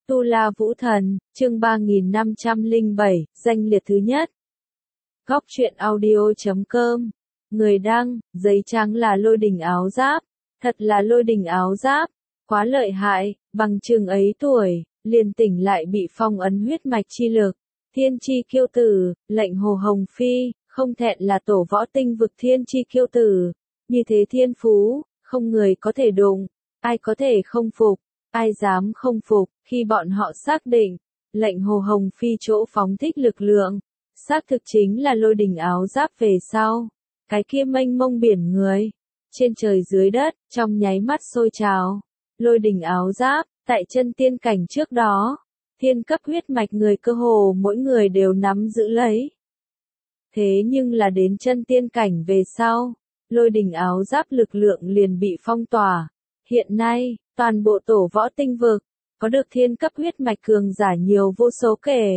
Tu La Vũ Thần, chương 3507, danh liệt thứ nhất. Góc truyện audio.com. Người đăng, giấy trắng là Lôi Đình áo giáp. Thật là Lôi Đình áo giáp. Quá lợi hại, bằng chừng ấy tuổi, liền tỉnh lại bị phong ấn huyết mạch chi lực. Thiên chi kiêu tử, lệnh Hồ Hồng Phi, không thẹn là tổ võ tinh vực thiên chi kiêu tử. Như thế thiên phú, không người có thể đụng, ai có thể không phục. Ai dám không phục, khi bọn họ xác định, lệnh Hồ Hồng Phi chỗ phóng thích lực lượng, xác thực chính là Lôi Đình áo giáp về sau. Cái kia mênh mông biển người, trên trời dưới đất, trong nháy mắt sôi trào. Lôi Đình áo giáp, tại chân tiên cảnh trước đó, thiên cấp huyết mạch người cơ hồ mỗi người đều nắm giữ lấy. Thế nhưng là đến chân tiên cảnh về sau, Lôi Đình áo giáp lực lượng liền bị phong tỏa. Hiện nay, toàn bộ tổ võ tinh vực, có được thiên cấp huyết mạch cường giả nhiều vô số kể.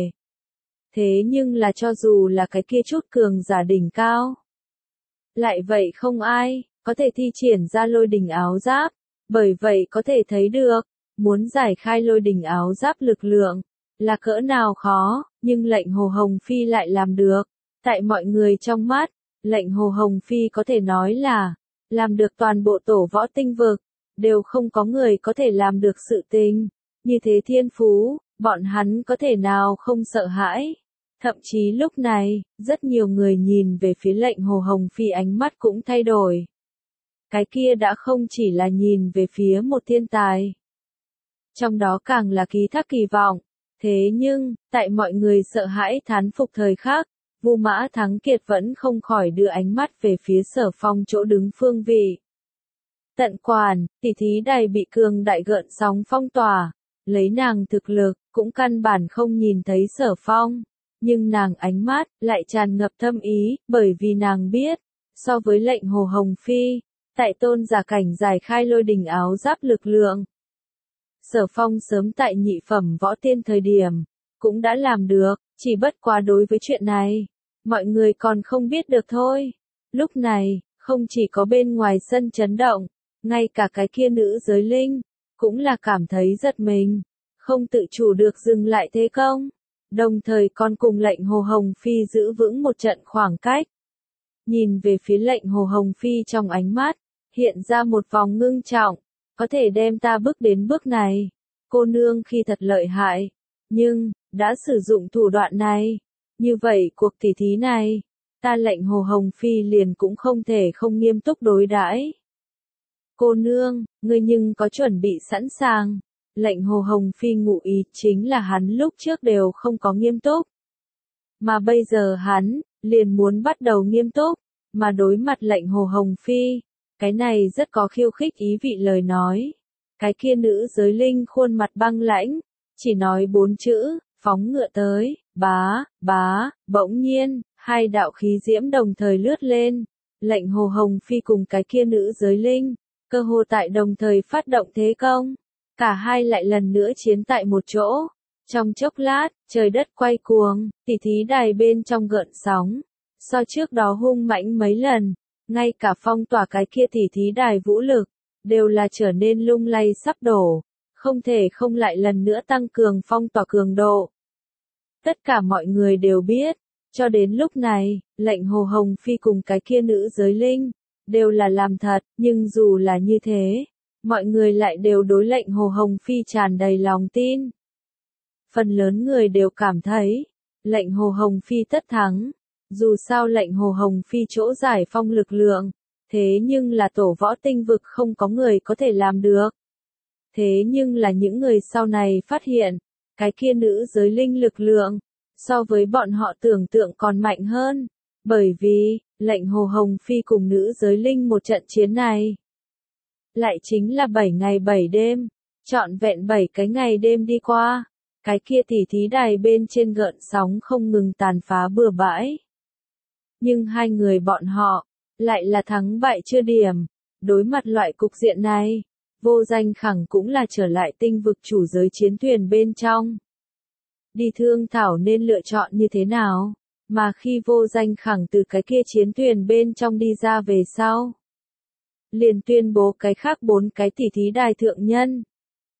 Thế nhưng là cho dù là cái kia chút cường giả đỉnh cao, lại vậy không ai có thể thi triển ra Lôi Đình áo giáp, bởi vậy có thể thấy được, muốn giải khai Lôi Đình áo giáp lực lượng, là cỡ nào khó, nhưng lệnh Hồ Hồng Phi lại làm được. Tại mọi người trong mắt, lệnh Hồ Hồng Phi có thể nói là, làm được toàn bộ tổ võ tinh vực, đều không có người có thể làm được sự tình. Như thế thiên phú, bọn hắn có thể nào không sợ hãi. Thậm chí lúc này, rất nhiều người nhìn về phía lệnh Hồ Hồng Phi ánh mắt cũng thay đổi. Cái kia đã không chỉ là nhìn về phía một thiên tài. Trong đó càng là ký thác kỳ vọng. Thế nhưng, tại mọi người sợ hãi thán phục thời khắc, Vu Mã Thắng Kiệt vẫn không khỏi đưa ánh mắt về phía Sở Phong chỗ đứng phương vị. Tận quản, tỷ thí đài bị cường đại gợn sóng phong tỏa, lấy nàng thực lực, cũng căn bản không nhìn thấy Sở Phong. Nhưng nàng ánh mắt, lại tràn ngập thâm ý, bởi vì nàng biết, so với lệnh Hồ Hồng Phi, tại tôn giả cảnh giải khai Lôi Đình áo giáp lực lượng. Sở Phong sớm tại nhị phẩm võ tiên thời điểm, cũng đã làm được, chỉ bất quá đối với chuyện này, mọi người còn không biết được thôi. Lúc này, không chỉ có bên ngoài sân chấn động, ngay cả cái kia nữ giới linh, cũng là cảm thấy giật mình, không tự chủ được dừng lại thế công, đồng thời còn cùng lệnh Hồ Hồng Phi giữ vững một trận khoảng cách. Nhìn về phía lệnh Hồ Hồng Phi trong ánh mắt, hiện ra một vòng ngưng trọng, có thể đem ta bước đến bước này, cô nương khi thật lợi hại, nhưng, đã sử dụng thủ đoạn này, như vậy cuộc tỷ thí này, ta lệnh Hồ Hồng Phi liền cũng không thể không nghiêm túc đối đãi. Cô nương, ngươi nhưng có chuẩn bị sẵn sàng. Lệnh Hồ Hồng Phi ngụ ý chính là hắn lúc trước đều không có nghiêm túc. Mà bây giờ hắn, liền muốn bắt đầu nghiêm túc, mà đối mặt lệnh Hồ Hồng Phi. Cái này rất có khiêu khích ý vị lời nói. Cái kia nữ giới linh khuôn mặt băng lãnh, chỉ nói 4 chữ, phóng ngựa tới, bá, bỗng nhiên, hai đạo khí diễm đồng thời lướt lên. Lệnh Hồ Hồng Phi cùng cái kia nữ giới linh, cơ hồ tại đồng thời phát động thế công. Cả hai lại lần nữa chiến tại một chỗ. Trong chốc lát, trời đất quay cuồng, tỷ thí đài bên trong gợn sóng. So trước đó hung mãnh mấy lần, ngay cả phong tỏa cái kia tỷ thí đài vũ lực, đều là trở nên lung lay sắp đổ. Không thể không lại lần nữa tăng cường phong tỏa cường độ. Tất cả mọi người đều biết, cho đến lúc này, lệnh Hồ Hồng Phi cùng cái kia nữ giới linh, đều là làm thật, nhưng dù là như thế, mọi người lại đều đối lệnh Hồ Hồng Phi tràn đầy lòng tin. Phần lớn người đều cảm thấy, lệnh Hồ Hồng Phi tất thắng, dù sao lệnh Hồ Hồng Phi chỗ giải phong lực lượng, thế nhưng là tổ võ tinh vực không có người có thể làm được. Thế nhưng là những người sau này phát hiện, cái kia nữ giới linh lực lượng, so với bọn họ tưởng tượng còn mạnh hơn, bởi vì, lệnh Hồ Hồng Phi cùng nữ giới linh một trận chiến này, lại chính là 7 ngày 7 đêm, trọn vẹn 7 cái ngày đêm đi qua, cái kia tỷ thí đài bên trên gợn sóng không ngừng tàn phá bừa bãi. Nhưng hai người bọn họ, lại là thắng bại chưa điểm, đối mặt loại cục diện này, Vô Danh Khẳng cũng là trở lại tinh vực chủ giới chiến thuyền bên trong. Đi thương thảo nên lựa chọn như thế nào, mà khi Vô Danh Khẳng từ cái kia chiến thuyền bên trong đi ra về sau, liền tuyên bố cái khác 4 cái tỷ thí đài thượng nhân.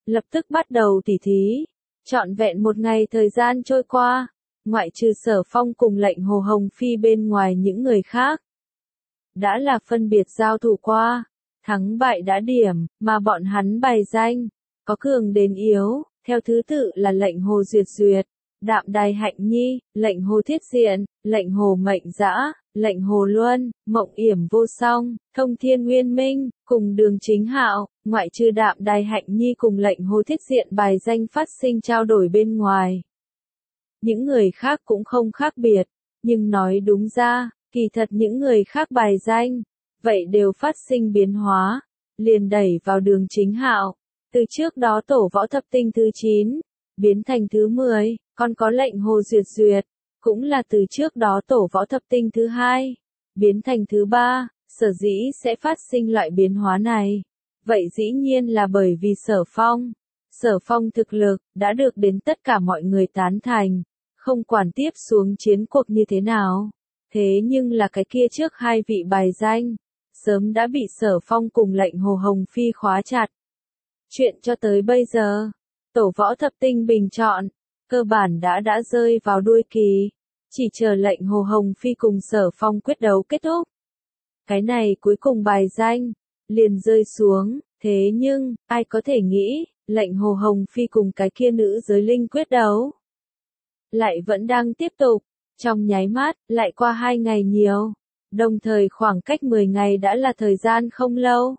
lập tức bắt đầu tỉ thí. Trọn vẹn một ngày thời gian trôi qua, ngoại trừ Sở Phong cùng lệnh Hồ Hồng Phi bên ngoài những người khác. Đã là phân biệt giao thủ qua, thắng bại đã điểm, mà bọn hắn bày danh, có cường đến yếu, theo thứ tự là lệnh Hồ Duyệt Duyệt, Đạm Đài Hạnh Nhi, lệnh Hồ Thiết Diện, lệnh Hồ Mệnh Dã, lệnh Hồ Luân, Mộng Yểm Vô Song, Thông Thiên Nguyên Minh, cùng Đường Chính Hạo, ngoại trừ Đạm Đài Hạnh Nhi cùng lệnh Hồ Thiết Diện bài danh phát sinh trao đổi bên ngoài. Những người khác cũng không khác biệt, nhưng nói đúng ra, kỳ thật những người khác bài danh, vậy đều phát sinh biến hóa, liền đẩy vào Đường Chính Hạo, từ trước đó tổ võ thập tinh thứ 9, biến thành thứ 10, còn có lệnh Hồ Duyệt Duyệt, cũng là từ trước đó tổ võ thập tinh thứ 2, biến thành thứ 3, sở dĩ sẽ phát sinh loại biến hóa này. Vậy dĩ nhiên là bởi vì Sở Phong thực lực, đã được đến tất cả mọi người tán thành, không quản tiếp xuống chiến cuộc như thế nào. Thế nhưng là cái kia trước hai vị bài danh, sớm đã bị Sở Phong cùng lệnh Hồ Hồng Phi khóa chặt. Chuyện cho tới bây giờ, tổ võ thập tinh bình chọn, cơ bản đã rơi vào đuôi kỳ, chỉ chờ lệnh Hồ Hồng Phi cùng Sở Phong quyết đấu kết thúc. Cái này cuối cùng bài danh, liền rơi xuống, thế nhưng, ai có thể nghĩ, lệnh Hồ Hồng Phi cùng cái kia nữ giới linh quyết đấu. Lại vẫn đang tiếp tục, trong nháy mắt, lại qua 2 ngày nhiều, đồng thời khoảng cách 10 ngày đã là thời gian không lâu.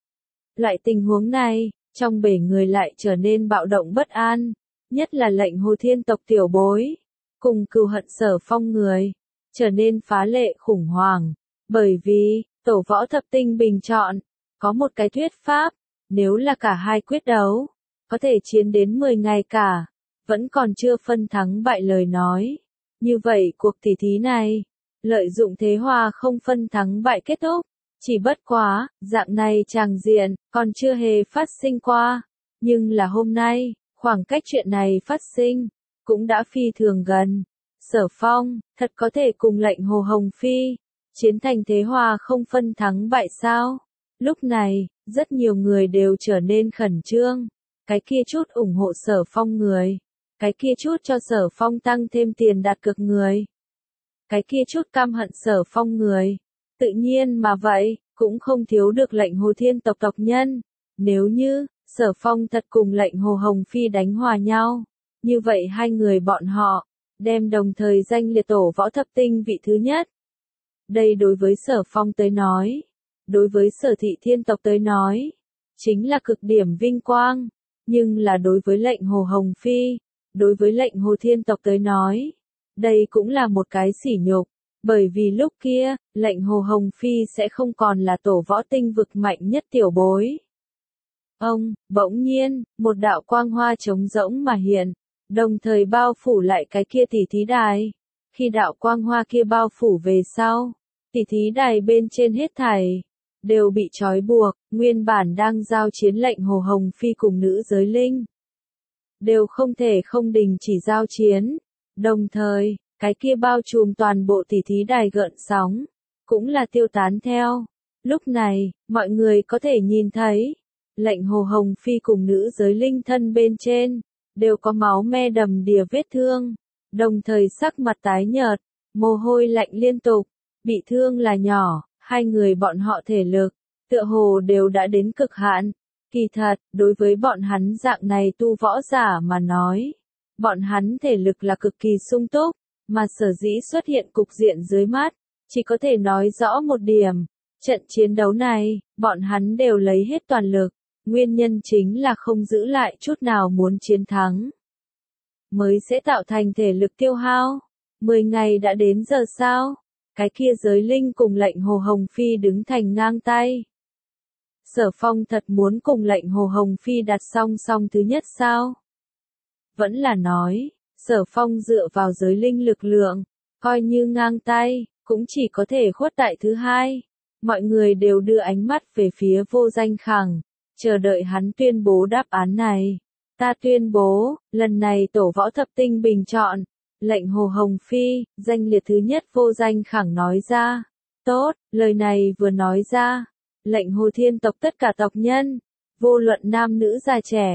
Loại tình huống này, trong bể người lại trở nên bạo động bất an, nhất là lệnh Hồ Thiên tộc tiểu bối, cùng cừu hận Sở Phong người, trở nên phá lệ khủng hoảng, bởi vì, tổ võ thập tinh bình chọn, có một cái thuyết pháp, nếu là cả hai quyết đấu, có thể chiến đến 10 ngày cả, vẫn còn chưa phân thắng bại lời nói. Như vậy cuộc tỉ thí này, lợi dụng thế hòa không phân thắng bại kết thúc, chỉ bất quá, dạng này tràng diện, còn chưa hề phát sinh qua. Nhưng là hôm nay, khoảng cách chuyện này phát sinh, cũng đã phi thường gần. Sở Phong, thật có thể cùng lệnh Hồ Hồng Phi, chiến thành thế hòa không phân thắng bại sao? Lúc này, rất nhiều người đều trở nên khẩn trương. Cái kia chút ủng hộ Sở Phong người, cái kia chút cho Sở Phong tăng thêm tiền đặt cược người, cái kia chút căm hận Sở Phong người. Tự nhiên mà vậy, cũng không thiếu được lệnh Hồ Thiên tộc tộc nhân. Nếu như, Sở Phong thật cùng lệnh Hồ Hồng Phi đánh hòa nhau, như vậy hai người bọn họ, đem đồng thời danh liệt tổ võ thập tinh vị thứ nhất. Đây đối với Sở Phong tới nói, đối với Sở Thị Thiên tộc tới nói, chính là cực điểm vinh quang, nhưng là đối với lệnh Hồ Hồng Phi, đối với lệnh Hồ Thiên tộc tới nói, đây cũng là một cái sỉ nhục, bởi vì lúc kia, lệnh Hồ Hồng Phi sẽ không còn là tổ võ tinh vực mạnh nhất tiểu bối. Bỗng nhiên, một đạo quang hoa trống rỗng mà hiện, đồng thời bao phủ lại cái kia tỉ thí đài. Khi đạo quang hoa kia bao phủ về sau, tỉ thí đài bên trên hết thảy đều bị trói buộc, nguyên bản đang giao chiến lệnh Hồ Hồng Phi cùng nữ giới linh, đều không thể không đình chỉ giao chiến. Đồng thời, cái kia bao trùm toàn bộ tỉ thí đài gợn sóng, cũng là tiêu tán theo. Lúc này, mọi người có thể nhìn thấy, lệnh Hồ Hồng Phi cùng nữ giới linh thân bên trên, đều có máu me đầm đìa vết thương, đồng thời sắc mặt tái nhợt, mồ hôi lạnh liên tục, bị thương là nhỏ, hai người bọn họ thể lực, tựa hồ đều đã đến cực hạn. Kỳ thật, đối với bọn hắn dạng này tu võ giả mà nói, bọn hắn thể lực là cực kỳ sung túc, mà sở dĩ xuất hiện cục diện dưới mắt, chỉ có thể nói rõ một điểm, trận chiến đấu này, bọn hắn đều lấy hết toàn lực, nguyên nhân chính là không giữ lại chút nào muốn chiến thắng, mới sẽ tạo thành thể lực tiêu hao. 10 ngày đã đến giờ sao? Cái kia giới linh cùng lệnh Hồ Hồng Phi đứng thành ngang tay. Sở Phong thật muốn cùng lệnh Hồ Hồng Phi đặt song song thứ nhất sao? Vẫn là nói, Sở Phong dựa vào giới linh lực lượng, coi như ngang tay, cũng chỉ có thể khuất tại thứ hai. Mọi người đều đưa ánh mắt về phía Vô Danh Khẳng, chờ đợi hắn tuyên bố đáp án này. Ta tuyên bố, lần này tổ võ thập tinh bình chọn, lệnh Hồ Hồng Phi, danh liệt thứ nhất. Vô Danh Khẳng nói ra. Tốt, lời này vừa nói ra, lệnh Hồ Thiên tộc tất cả tộc nhân, vô luận nam nữ già trẻ,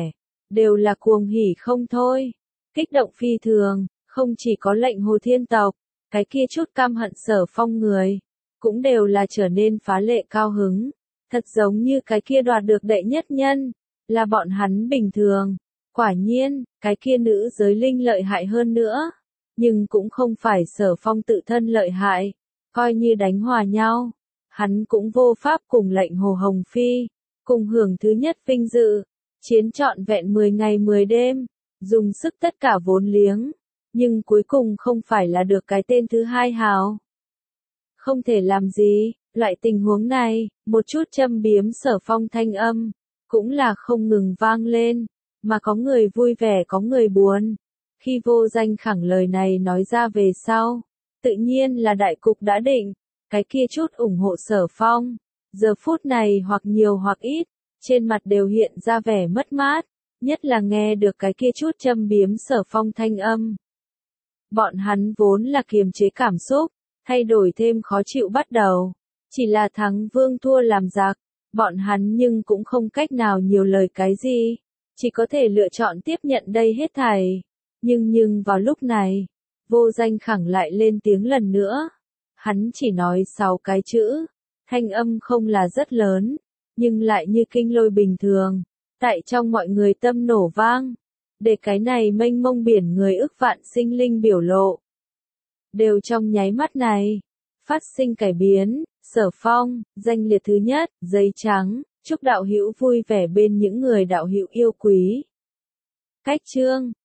đều là cuồng hỉ không thôi, kích động phi thường, không chỉ có lệnh Hồ Thiên tộc, cái kia chút căm hận Sở Phong người, cũng đều là trở nên phá lệ cao hứng, thật giống như cái kia đoạt được đệ nhất nhân, là bọn hắn bình thường. Quả nhiên, cái kia nữ giới linh lợi hại hơn nữa, nhưng cũng không phải Sở Phong tự thân lợi hại, coi như đánh hòa nhau, hắn cũng vô pháp cùng lệnh Hồ Hồng Phi, cùng hưởng thứ nhất vinh dự, chiến trọn vẹn 10 ngày 10 đêm, dùng sức tất cả vốn liếng, nhưng cuối cùng không phải là được cái tên thứ hai hào. Không thể làm gì, loại tình huống này, một chút châm biếm Sở Phong thanh âm, cũng là không ngừng vang lên, mà có người vui vẻ có người buồn. Khi Vô Danh Khẳng lời này nói ra về sau, tự nhiên là đại cục đã định, cái kia chút ủng hộ Sở Phong, giờ phút này hoặc nhiều hoặc ít, trên mặt đều hiện ra vẻ mất mát, nhất là nghe được cái kia chút châm biếm Sở Phong thanh âm. Bọn hắn vốn là kiềm chế cảm xúc, thay đổi thêm khó chịu bắt đầu, chỉ là thắng vương thua làm giặc, bọn hắn nhưng cũng không cách nào nhiều lời cái gì, chỉ có thể lựa chọn tiếp nhận đây hết thảy. Nhưng vào lúc này, Vô Danh Khẳng lại lên tiếng lần nữa. Hắn chỉ nói 6 cái chữ, thanh âm không là rất lớn, nhưng lại như kinh lôi bình thường, tại trong mọi người tâm nổ vang, để cái này mênh mông biển người ức vạn sinh linh biểu lộ. Đều trong nháy mắt này, phát sinh cải biến, Sở Phong, danh liệt thứ nhất, giấy trắng, chúc đạo hữu vui vẻ bên những người đạo hữu yêu quý. Cách chương